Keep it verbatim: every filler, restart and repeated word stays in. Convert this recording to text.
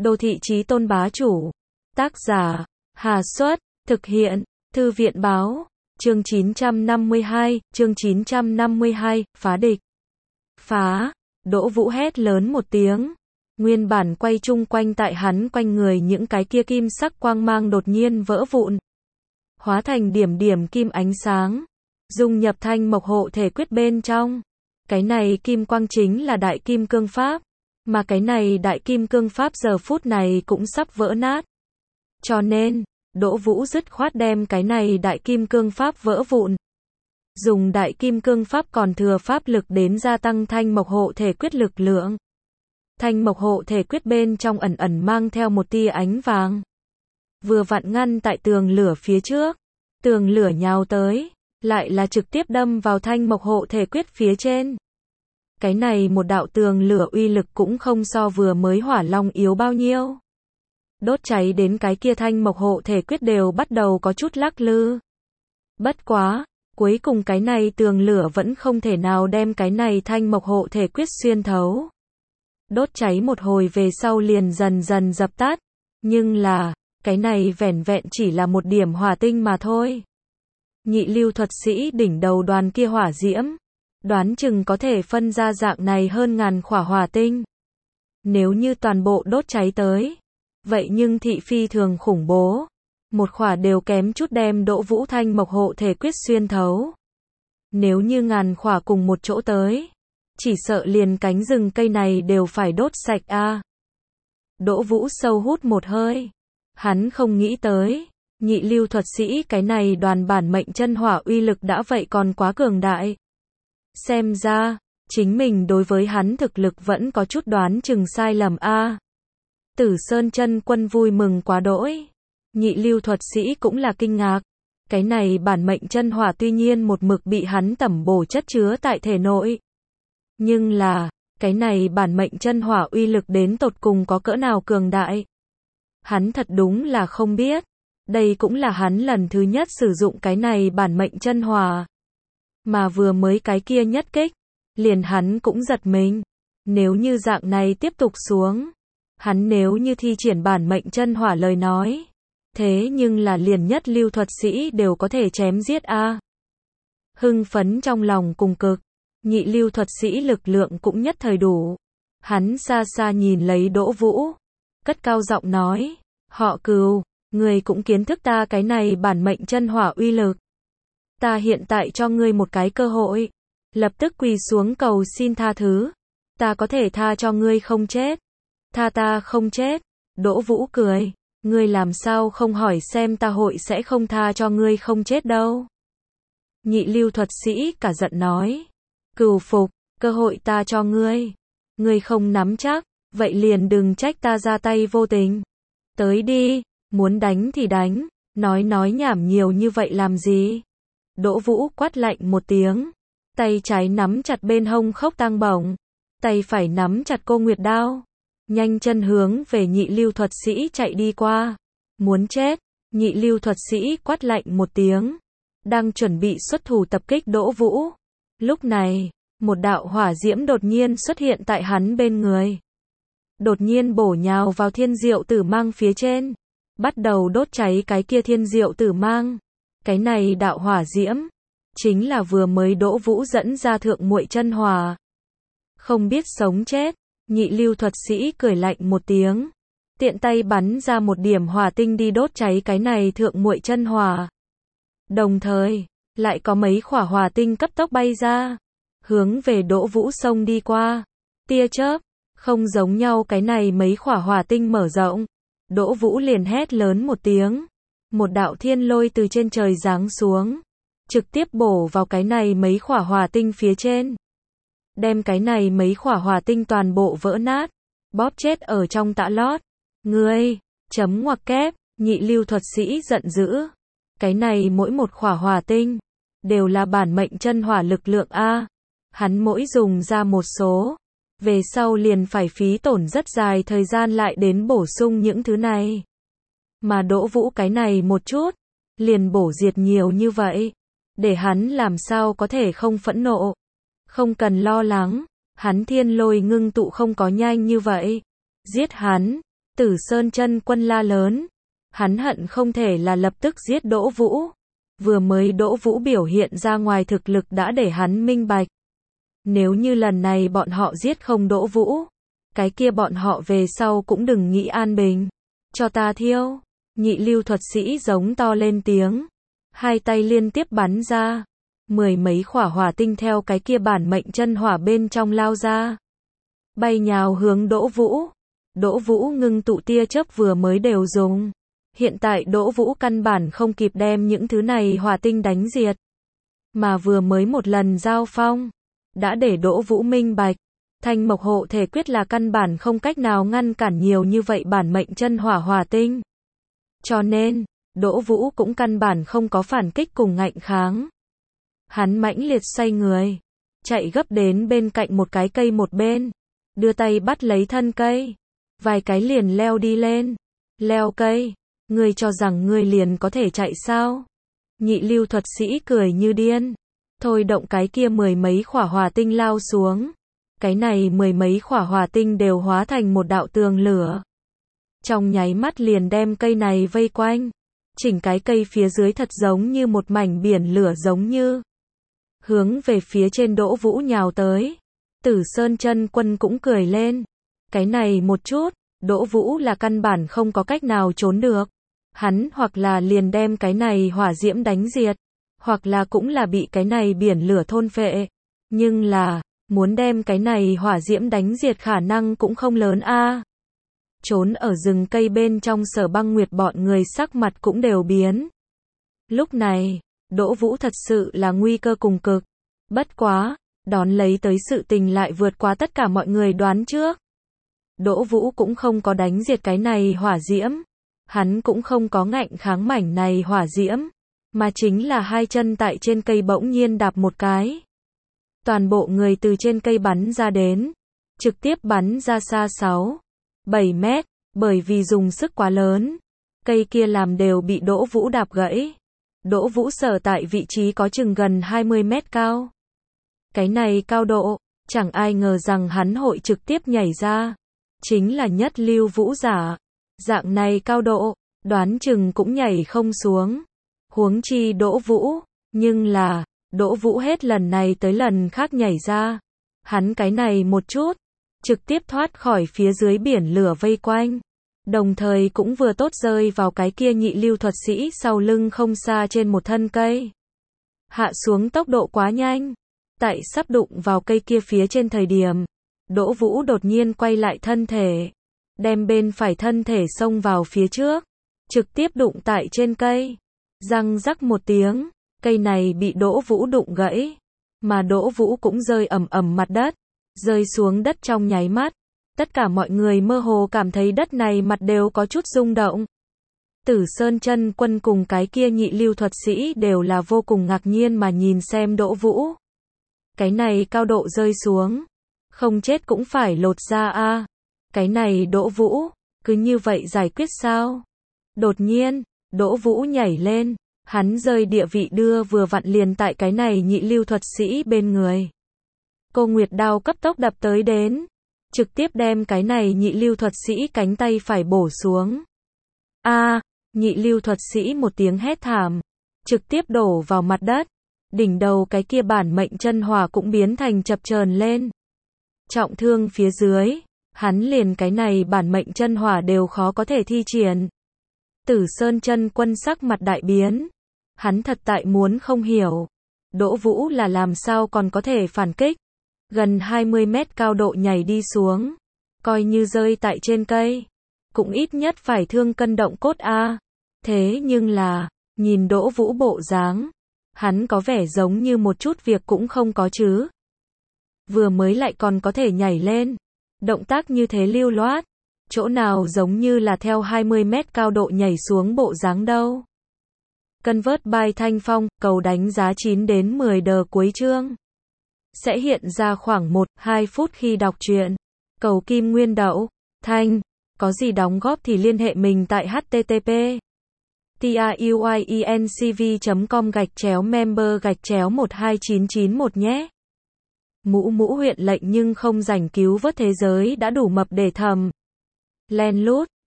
Đô thị chí tôn bá chủ. Tác giả, Hà Xuất, thực hiện, Thư viện báo, chương chín trăm năm mươi hai, chương chín trăm năm mươi hai, phá địch. Phá, Đỗ Vũ hét lớn một tiếng. Nguyên bản quay chung quanh tại hắn quanh người những cái kia kim sắc quang mang đột nhiên vỡ vụn. Hóa thành điểm điểm kim ánh sáng. Dung nhập thanh mộc hộ thể quyết bên trong. Cái này kim quang chính là đại kim cương pháp. Mà cái này đại kim cương pháp giờ phút này cũng sắp vỡ nát. Cho nên, Đỗ Vũ dứt khoát đem cái này đại kim cương pháp vỡ vụn. Dùng đại kim cương pháp còn thừa pháp lực đến gia tăng thanh mộc hộ thể quyết lực lượng. Thanh mộc hộ thể quyết bên trong ẩn ẩn mang theo một tia ánh vàng. Vừa vặn ngăn tại tường lửa phía trước. Tường lửa nhào tới, lại là trực tiếp đâm vào thanh mộc hộ thể quyết phía trên. Cái này một đạo tường lửa uy lực cũng không so vừa mới hỏa long yếu bao nhiêu. Đốt cháy đến cái kia thanh mộc hộ thể quyết đều bắt đầu có chút lắc lư. Bất quá, cuối cùng cái này tường lửa vẫn không thể nào đem cái này thanh mộc hộ thể quyết xuyên thấu. Đốt cháy một hồi về sau liền dần dần dập tắt. Nhưng là, cái này vẻn vẹn chỉ là một điểm hỏa tinh mà thôi. Nhị lưu thuật sĩ đỉnh đầu đoàn kia hỏa diễm. Đoán chừng có thể phân ra dạng này hơn ngàn khỏa hỏa tinh. Nếu như toàn bộ đốt cháy tới. Vậy nhưng thị phi thường khủng bố. Một khỏa đều kém chút đem Đỗ Vũ thanh mộc hộ thể quyết xuyên thấu. Nếu như ngàn khỏa cùng một chỗ tới. Chỉ sợ liền cánh rừng cây này đều phải đốt sạch a. À. Đỗ Vũ sâu hút một hơi. Hắn không nghĩ tới. Nhị lưu thuật sĩ cái này đoàn bản mệnh chân hỏa uy lực đã vậy còn quá cường đại. Xem ra, chính mình đối với hắn thực lực vẫn có chút đoán chừng sai lầm a. À. Tử Sơn Chân Quân vui mừng quá đỗi. Nhị lưu thuật sĩ cũng là kinh ngạc. Cái này bản mệnh chân hỏa tuy nhiên một mực bị hắn tẩm bổ chất chứa tại thể nội. Nhưng là, cái này bản mệnh chân hỏa uy lực đến tột cùng có cỡ nào cường đại. Hắn thật đúng là không biết. Đây cũng là hắn lần thứ nhất sử dụng cái này bản mệnh chân hỏa. Mà vừa mới cái kia nhất kích, liền hắn cũng giật mình. Nếu như dạng này tiếp tục xuống, hắn nếu như thi triển bản mệnh chân hỏa lời nói, thế nhưng là liền nhất lưu thuật sĩ đều có thể chém giết a. À. Hưng phấn trong lòng cùng cực, nhị lưu thuật sĩ lực lượng cũng nhất thời đủ. Hắn xa xa nhìn lấy Đỗ Vũ, cất cao giọng nói, họ Cừu, người cũng kiến thức ta cái này bản mệnh chân hỏa uy lực. Ta hiện tại cho ngươi một cái cơ hội, lập tức quỳ xuống cầu xin tha thứ. Ta có thể tha cho ngươi không chết. Tha ta không chết. Đỗ Vũ cười, ngươi làm sao không hỏi xem ta hội sẽ không tha cho ngươi không chết đâu. Nhị lưu thuật sĩ cả giận nói, Cừu phục, cơ hội ta cho ngươi. Ngươi không nắm chắc, vậy liền đừng trách ta ra tay vô tình. Tới đi, muốn đánh thì đánh, nói nói nhảm nhiều như vậy làm gì. Đỗ Vũ quát lạnh một tiếng, tay trái nắm chặt bên hông khốc tang bổng, tay phải nắm chặt cô nguyệt đao, nhanh chân hướng về nhị lưu thuật sĩ chạy đi qua. Muốn chết, nhị lưu thuật sĩ quát lạnh một tiếng, đang chuẩn bị xuất thủ tập kích Đỗ Vũ. Lúc này, một đạo hỏa diễm đột nhiên xuất hiện tại hắn bên người. Đột nhiên bổ nhào vào thiên diệu tử mang phía trên, bắt đầu đốt cháy cái kia thiên diệu tử mang. Cái này đạo hỏa diễm, chính là vừa mới Đỗ Vũ dẫn ra thượng muội chân hỏa. Không biết sống chết, nhị lưu thuật sĩ cười lạnh một tiếng, tiện tay bắn ra một điểm hỏa tinh đi đốt cháy cái này thượng muội chân hỏa. Đồng thời, lại có mấy khỏa hỏa tinh cấp tốc bay ra, hướng về Đỗ Vũ xông đi qua. Tia chớp, không giống nhau cái này mấy khỏa hỏa tinh mở rộng. Đỗ Vũ liền hét lớn một tiếng. Một đạo thiên lôi từ trên trời giáng xuống, trực tiếp bổ vào cái này mấy khỏa hỏa tinh phía trên. Đem cái này mấy khỏa hỏa tinh toàn bộ vỡ nát, bóp chết ở trong tã lót. Ngươi, chấm ngoặc kép, nhị lưu thuật sĩ giận dữ. Cái này mỗi một khỏa hỏa tinh, đều là bản mệnh chân hỏa lực lượng A. Hắn mỗi dùng ra một số, về sau liền phải phí tổn rất dài thời gian lại đến bổ sung những thứ này. Mà Đỗ Vũ cái này một chút, liền bổ diệt nhiều như vậy. Để hắn làm sao có thể không phẫn nộ. Không cần lo lắng, hắn thiên lôi ngưng tụ không có nhanh như vậy. Giết hắn, Tử Sơn Chân Quân la lớn. Hắn hận không thể là lập tức giết Đỗ Vũ. Vừa mới Đỗ Vũ biểu hiện ra ngoài thực lực đã để hắn minh bạch. Nếu như lần này bọn họ giết không Đỗ Vũ, cái kia bọn họ về sau cũng đừng nghĩ an bình. Cho ta thiêu. Nhị lưu thuật sĩ giống to lên tiếng. Hai tay liên tiếp bắn ra. Mười mấy khỏa hỏa tinh theo cái kia bản mệnh chân hỏa bên trong lao ra. Bay nhào hướng Đỗ Vũ. Đỗ Vũ ngưng tụ tia chớp vừa mới đều dùng. Hiện tại Đỗ Vũ căn bản không kịp đem những thứ này hỏa tinh đánh diệt. Mà vừa mới một lần giao phong, đã để Đỗ Vũ minh bạch. Thanh mộc hộ thể quyết là căn bản không cách nào ngăn cản nhiều như vậy bản mệnh chân hỏa hỏa tinh. Cho nên, Đỗ Vũ cũng căn bản không có phản kích cùng ngạnh kháng. Hắn mãnh liệt xoay người, chạy gấp đến bên cạnh một cái cây một bên, đưa tay bắt lấy thân cây, vài cái liền leo đi lên. Leo cây, ngươi cho rằng ngươi liền có thể chạy sao? Nhị lưu thuật sĩ cười như điên, thôi động cái kia mười mấy khỏa hỏa tinh lao xuống. Cái này mười mấy khỏa hỏa tinh đều hóa thành một đạo tường lửa. Trong nháy mắt liền đem cây này vây quanh. Chỉnh cái cây phía dưới thật giống như một mảnh biển lửa giống như. Hướng về phía trên Đỗ Vũ nhào tới. Tử Sơn Chân Quân cũng cười lên. Cái này một chút, Đỗ Vũ là căn bản không có cách nào trốn được. Hắn hoặc là liền đem cái này hỏa diễm đánh diệt, hoặc là cũng là bị cái này biển lửa thôn phệ. Nhưng là, muốn đem cái này hỏa diễm đánh diệt khả năng cũng không lớn a. À. Trốn ở rừng cây bên trong Sở Băng Nguyệt bọn người sắc mặt cũng đều biến. Lúc này, Đỗ Vũ thật sự là nguy cơ cùng cực. Bất quá, đón lấy tới sự tình lại vượt qua tất cả mọi người đoán trước. Đỗ Vũ cũng không có đánh diệt cái này hỏa diễm. Hắn cũng không có ngạnh kháng mảnh này hỏa diễm. Mà chính là hai chân tại trên cây bỗng nhiên đạp một cái. Toàn bộ người từ trên cây bắn ra đến. Trực tiếp bắn ra xa sáu, bảy mét. Bởi vì dùng sức quá lớn. Cây kia làm đều bị Đỗ Vũ đạp gãy. Đỗ Vũ sở tại vị trí có chừng gần hai mươi mét cao. Cái này cao độ, chẳng ai ngờ rằng hắn hội trực tiếp nhảy ra. Chính là nhất lưu vũ giả. Dạng này cao độ, đoán chừng cũng nhảy không xuống. Huống chi Đỗ Vũ, nhưng là, Đỗ Vũ hết lần này tới lần khác nhảy ra. Hắn cái này một chút, trực tiếp thoát khỏi phía dưới biển lửa vây quanh. Đồng thời cũng vừa tốt rơi vào cái kia nhị lưu thuật sĩ sau lưng không xa trên một thân cây. Hạ xuống tốc độ quá nhanh. Tại sắp đụng vào cây kia phía trên thời điểm, Đỗ Vũ đột nhiên quay lại thân thể. Đem bên phải thân thể xông vào phía trước. Trực tiếp đụng tại trên cây. Răng rắc một tiếng, cây này bị Đỗ Vũ đụng gãy. Mà Đỗ Vũ cũng rơi ầm ầm mặt đất. Rơi xuống đất trong nháy mắt. Tất cả mọi người mơ hồ cảm thấy đất này mặt đều có chút rung động. Tử Sơn Chân Quân cùng cái kia nhị lưu thuật sĩ đều là vô cùng ngạc nhiên mà nhìn xem Đỗ Vũ. Cái này cao độ rơi xuống. Không chết cũng phải lột ra a. À. Cái này Đỗ Vũ, cứ như vậy giải quyết sao? Đột nhiên, Đỗ Vũ nhảy lên. Hắn rơi địa vị đưa vừa vặn liền tại cái này nhị lưu thuật sĩ bên người. Cô Nguyệt đao cấp tốc đập tới đến. Trực tiếp đem cái này nhị lưu thuật sĩ cánh tay phải bổ xuống. A, à, nhị lưu thuật sĩ một tiếng hét thảm. Trực tiếp đổ vào mặt đất. Đỉnh đầu cái kia bản mệnh chân hỏa cũng biến thành chập chờn lên. Trọng thương phía dưới. Hắn liền cái này bản mệnh chân hỏa đều khó có thể thi triển. Tử Sơn Chân Quân sắc mặt đại biến. Hắn thật tại muốn không hiểu. Đỗ Vũ là làm sao còn có thể phản kích. Gần hai mươi mét cao độ nhảy đi xuống. Coi như rơi tại trên cây. Cũng ít nhất phải thương cân động cốt a. À. Thế nhưng là, nhìn Đỗ Vũ bộ dáng. Hắn có vẻ giống như một chút việc cũng không có chứ. Vừa mới lại còn có thể nhảy lên. Động tác như thế lưu loát. Chỗ nào giống như là theo hai mươi mét cao độ nhảy xuống bộ dáng đâu. Convert by Thanh Phong, cầu đánh giá chín đến mười đờ cuối chương. Sẽ hiện ra khoảng một đến hai phút khi đọc truyện. Cầu Kim Nguyên Đậu, Thanh, có gì đóng góp thì liên hệ mình tại h t t p truyencv chấm com gạch chéo member gạch chéo một hai chín chín một nhé. Mũ mũ huyện lệnh nhưng không rảnh cứu vớt thế giới đã đủ mập để thầm. Len lút.